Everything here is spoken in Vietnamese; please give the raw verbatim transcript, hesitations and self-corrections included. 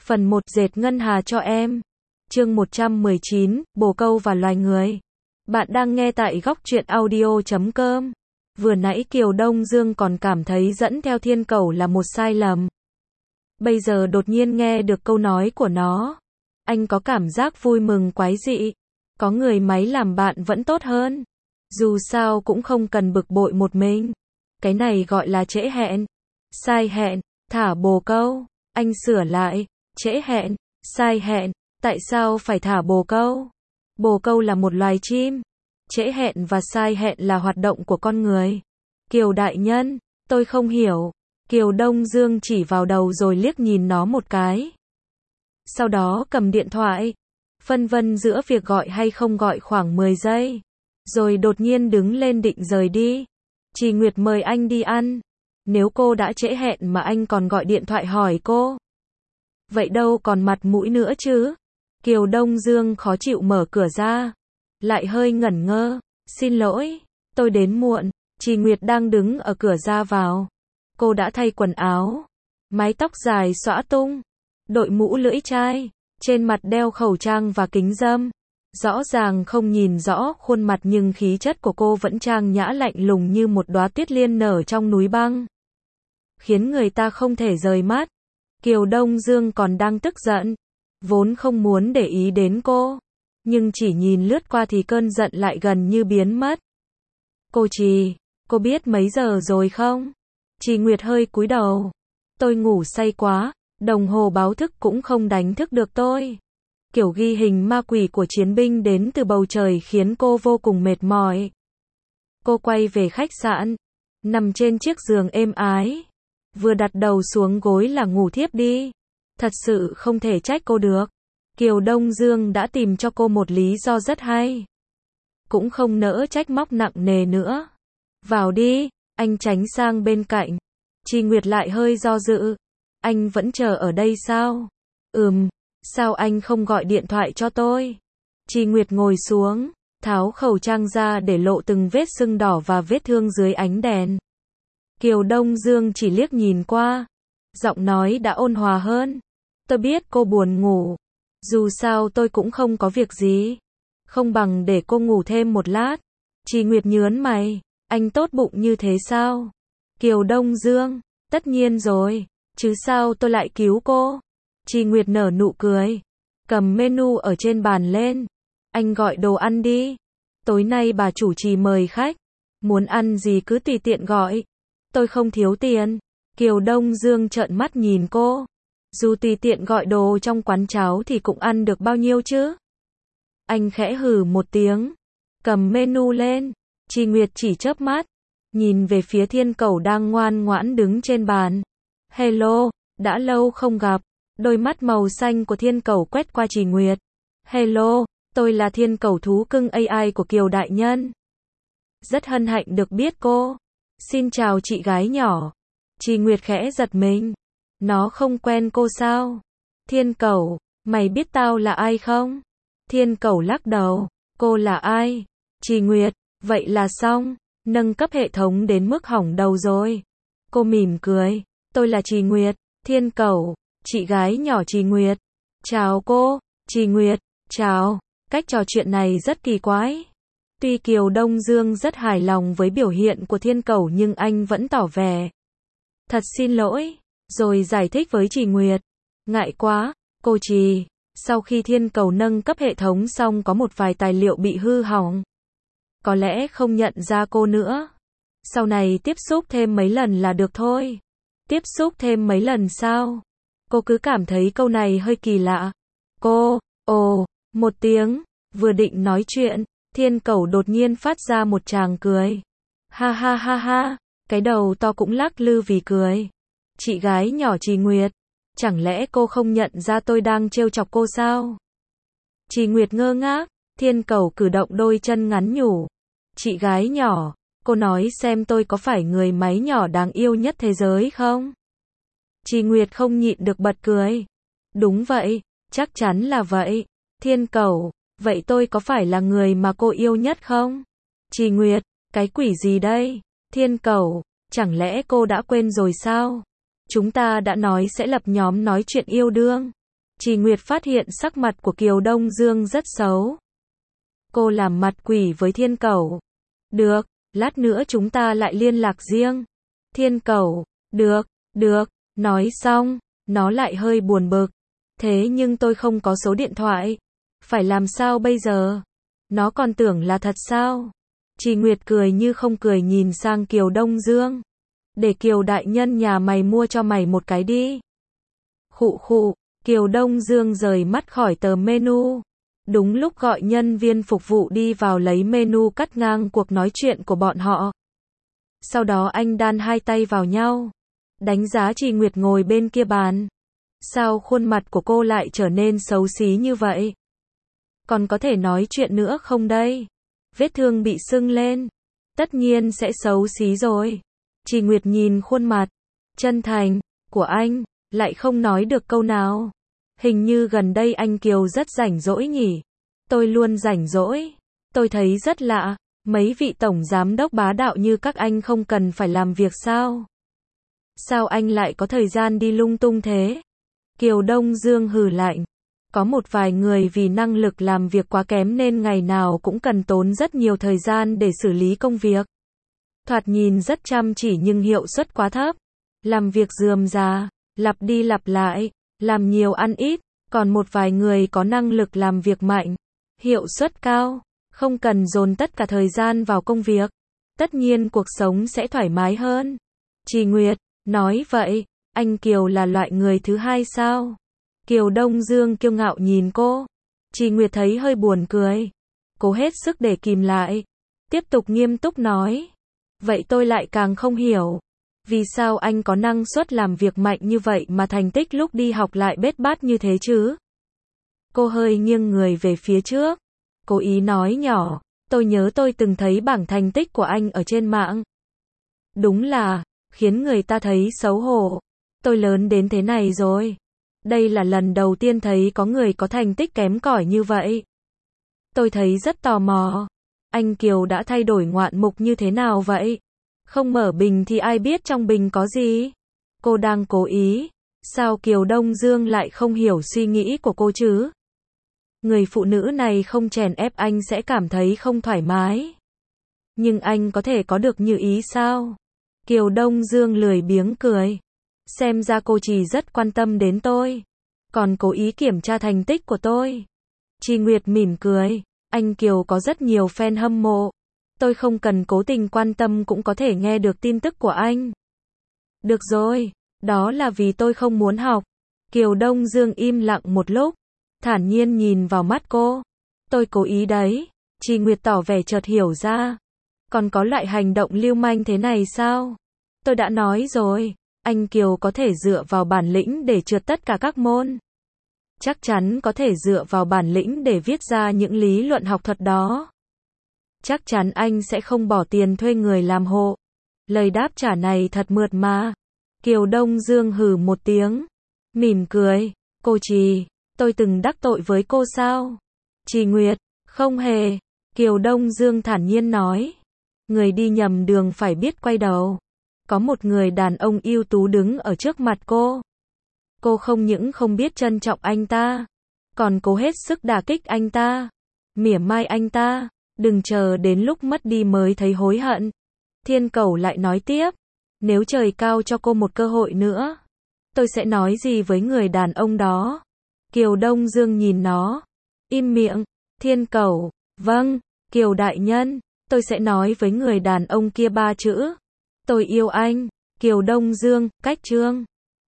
Phần một dệt ngân hà cho em. Chương một trăm mười chín, bồ câu và loài người. Bạn đang nghe tại góc truyện audio chấm com. Vừa nãy Kiều Đông Dương còn cảm thấy dẫn theo thiên cẩu là một sai lầm. Bây giờ đột nhiên nghe được câu nói của nó. Anh có cảm giác vui mừng quái dị. Có người máy làm bạn vẫn tốt hơn. Dù sao cũng không cần bực bội một mình. Cái này gọi là trễ hẹn. Sai hẹn, thả bồ câu. Anh sửa lại. Trễ hẹn, sai hẹn, tại sao phải thả bồ câu? Bồ câu là một loài chim. Trễ hẹn và sai hẹn là hoạt động của con người. Kiều đại nhân, tôi không hiểu. Kiều Đông Dương chỉ vào đầu rồi liếc nhìn nó một cái. Sau đó cầm điện thoại. Phân vân giữa việc gọi hay không gọi khoảng mười giây. Rồi đột nhiên đứng lên định rời đi. Trì Nguyệt mời anh đi ăn. Nếu cô đã trễ hẹn mà anh còn gọi điện thoại hỏi cô. Vậy đâu còn mặt mũi nữa chứ? Kiều Đông Dương khó chịu mở cửa ra. Lại hơi ngẩn ngơ. Xin lỗi, tôi đến muộn. Trì Nguyệt đang đứng ở cửa ra vào. Cô đã thay quần áo. Mái tóc dài xõa tung. Đội mũ lưỡi chai. Trên mặt đeo khẩu trang và kính râm. Rõ ràng không nhìn rõ khuôn mặt nhưng khí chất của cô vẫn trang nhã lạnh lùng như một đóa tuyết liên nở trong núi băng. Khiến người ta không thể rời mắt. Kiều Đông Dương còn đang tức giận. Vốn không muốn để ý đến cô. Nhưng chỉ nhìn lướt qua thì cơn giận lại gần như biến mất. Cô Trì, cô biết mấy giờ rồi không? Trì Nguyệt hơi cúi đầu. Tôi ngủ say quá, đồng hồ báo thức cũng không đánh thức được tôi. Kiểu ghi hình ma quỷ của chiến binh đến từ bầu trời khiến cô vô cùng mệt mỏi. Cô quay về khách sạn. Nằm trên chiếc giường êm ái. Vừa đặt đầu xuống gối là ngủ thiếp đi. Thật sự không thể trách cô được. Kiều Đông Dương đã tìm cho cô một lý do rất hay. Cũng không nỡ trách móc nặng nề nữa. Vào đi, anh tránh sang bên cạnh. Trì Nguyệt lại hơi do dự. Anh vẫn chờ ở đây sao? Ừm, sao anh không gọi điện thoại cho tôi? Trì Nguyệt ngồi xuống, tháo khẩu trang ra để lộ từng vết sưng đỏ và vết thương dưới ánh đèn. Kiều Đông Dương chỉ liếc nhìn qua. Giọng nói đã ôn hòa hơn. Tôi biết cô buồn ngủ. Dù sao tôi cũng không có việc gì. Không bằng để cô ngủ thêm một lát. Trì Nguyệt nhớn mày. Anh tốt bụng như thế sao? Kiều Đông Dương. Tất nhiên rồi. Chứ sao tôi lại cứu cô? Trì Nguyệt nở nụ cười. Cầm menu ở trên bàn lên. Anh gọi đồ ăn đi. Tối nay bà chủ Trì mời khách. Muốn ăn gì cứ tùy tiện gọi. Tôi không thiếu tiền. Kiều Đông Dương trợn mắt nhìn cô. Dù tùy tiện gọi đồ trong quán cháo thì cũng ăn được bao nhiêu chứ? Anh khẽ hừ một tiếng. Cầm menu lên. Trì Nguyệt chỉ chớp mắt. Nhìn về phía thiên cẩu đang ngoan ngoãn đứng trên bàn. Hello, đã lâu không gặp. Đôi mắt màu xanh của thiên cẩu quét qua Trì Nguyệt. Hello, tôi là thiên cẩu thú cưng a i của Kiều đại nhân. Rất hân hạnh được biết cô. Xin chào chị gái nhỏ. Trì Nguyệt khẽ giật mình. Nó không quen cô sao? Thiên cẩu, mày biết tao là ai không? Thiên cẩu lắc đầu. Cô là ai? Trì Nguyệt, vậy là xong. Nâng cấp hệ thống đến mức hỏng đầu rồi. Cô mỉm cười. Tôi là Trì Nguyệt. Thiên cẩu, chị gái nhỏ Trì Nguyệt. Chào cô. Trì Nguyệt, chào. Cách trò chuyện này rất kỳ quái. Tuy Kiều Đông Dương rất hài lòng với biểu hiện của thiên cẩu nhưng anh vẫn tỏ vẻ. Thật xin lỗi. Rồi giải thích với Trì Nguyệt. Ngại quá, cô Trì. Sau khi thiên cẩu nâng cấp hệ thống xong có một vài tài liệu bị hư hỏng. Có lẽ không nhận ra cô nữa. Sau này tiếp xúc thêm mấy lần là được thôi. Tiếp xúc thêm mấy lần sao? Cô cứ cảm thấy câu này hơi kỳ lạ. Cô, ồ, một tiếng. Vừa định nói chuyện. Thiên cẩu đột nhiên phát ra một tràng cười. Ha ha ha ha. Cái đầu to cũng lắc lư vì cười. Chị gái nhỏ Trì Nguyệt. Chẳng lẽ cô không nhận ra tôi đang trêu chọc cô sao? Trì Nguyệt ngơ ngác. Thiên cẩu cử động đôi chân ngắn nhủ. Chị gái nhỏ, cô nói xem tôi có phải người máy nhỏ đáng yêu nhất thế giới không? Trì Nguyệt không nhịn được bật cười. Đúng vậy, chắc chắn là vậy. Thiên cẩu, vậy tôi có phải là người mà cô yêu nhất không? Trì Nguyệt, cái quỷ gì đây? Thiên cẩu, chẳng lẽ cô đã quên rồi sao? Chúng ta đã nói sẽ lập nhóm nói chuyện yêu đương. Trì Nguyệt phát hiện sắc mặt của Kiều Đông Dương rất xấu. Cô làm mặt quỷ với Thiên Cẩu. Được, lát nữa chúng ta lại liên lạc riêng. Thiên Cẩu, được, được, nói xong, nó lại hơi buồn bực. Thế nhưng tôi không có số điện thoại. Phải làm sao bây giờ? Nó còn tưởng là thật sao? Trì Nguyệt cười như không cười nhìn sang Kiều Đông Dương. Để Kiều đại nhân nhà mày mua cho mày một cái đi. Khụ khụ, Kiều Đông Dương rời mắt khỏi tờ menu. Đúng lúc gọi nhân viên phục vụ đi vào lấy menu cắt ngang cuộc nói chuyện của bọn họ. Sau đó anh đan hai tay vào nhau. Đánh giá Trì Nguyệt ngồi bên kia bàn. Sao khuôn mặt của cô lại trở nên xấu xí như vậy? Còn có thể nói chuyện nữa không đây? Vết thương bị sưng lên. Tất nhiên sẽ xấu xí rồi. Trì Nguyệt nhìn khuôn mặt chân thành của anh, lại không nói được câu nào. Hình như gần đây anh Kiều rất rảnh rỗi nhỉ? Tôi luôn rảnh rỗi. Tôi thấy rất lạ. Mấy vị tổng giám đốc bá đạo như các anh không cần phải làm việc sao? Sao anh lại có thời gian đi lung tung thế? Kiều Đông Dương hừ lạnh. Có một vài người vì năng lực làm việc quá kém nên ngày nào cũng cần tốn rất nhiều thời gian để xử lý công việc. Thoạt nhìn rất chăm chỉ nhưng hiệu suất quá thấp. Làm việc rườm rà, lặp đi lặp lại, làm nhiều ăn ít. Còn một vài người có năng lực làm việc mạnh, hiệu suất cao, không cần dồn tất cả thời gian vào công việc. Tất nhiên cuộc sống sẽ thoải mái hơn. Trì Nguyệt, nói vậy, anh Kiều là loại người thứ hai sao? Kiều Đông Dương kiêu ngạo nhìn cô. Trì Nguyệt thấy hơi buồn cười. Cố hết sức để kìm lại. Tiếp tục nghiêm túc nói. Vậy tôi lại càng không hiểu. Vì sao anh có năng suất làm việc mạnh như vậy mà thành tích lúc đi học lại bết bát như thế chứ? Cô hơi nghiêng người về phía trước. Cố ý nói nhỏ. Tôi nhớ tôi từng thấy bảng thành tích của anh ở trên mạng. Đúng là, khiến người ta thấy xấu hổ. Tôi lớn đến thế này rồi. Đây là lần đầu tiên thấy có người có thành tích kém cỏi như vậy. Tôi thấy rất tò mò. Anh Kiều đã thay đổi ngoạn mục như thế nào vậy? Không mở bình thì ai biết trong bình có gì? Cô đang cố ý. Sao Kiều Đông Dương lại không hiểu suy nghĩ của cô chứ? Người phụ nữ này không chèn ép anh sẽ cảm thấy không thoải mái. Nhưng anh có thể có được như ý sao? Kiều Đông Dương lười biếng cười. Xem ra cô chỉ rất quan tâm đến tôi. Còn cố ý kiểm tra thành tích của tôi. Trì Nguyệt mỉm cười. Anh Kiều có rất nhiều fan hâm mộ. Tôi không cần cố tình quan tâm cũng có thể nghe được tin tức của anh. Được rồi, đó là vì tôi không muốn học. Kiều Đông Dương im lặng một lúc. Thản nhiên nhìn vào mắt cô. Tôi cố ý đấy. Trì Nguyệt tỏ vẻ chợt hiểu ra. Còn có loại hành động lưu manh thế này sao? Tôi đã nói rồi. Anh Kiều có thể dựa vào bản lĩnh để trượt tất cả các môn. Chắc chắn có thể dựa vào bản lĩnh để viết ra những lý luận học thuật đó. Chắc chắn anh sẽ không bỏ tiền thuê người làm hộ. Lời đáp trả này thật mượt mà. Kiều Đông Dương hừ một tiếng. Mỉm cười. Cô Trì, tôi từng đắc tội với cô sao? Trì Nguyệt, không hề. Kiều Đông Dương thản nhiên nói. Người đi nhầm đường phải biết quay đầu. Có một người đàn ông ưu tú đứng ở trước mặt cô. Cô không những không biết trân trọng anh ta, còn cố hết sức đả kích anh ta, mỉa mai anh ta. Đừng chờ đến lúc mất đi mới thấy hối hận. Thiên Cẩu lại nói tiếp. Nếu trời cao cho cô một cơ hội nữa, tôi sẽ nói gì với người đàn ông đó? Kiều Đông Dương nhìn nó. Im miệng. Thiên Cẩu. Vâng, Kiều đại nhân, tôi sẽ nói với người đàn ông kia ba chữ. Tôi yêu anh. Kiều Đông Dương, cách chương.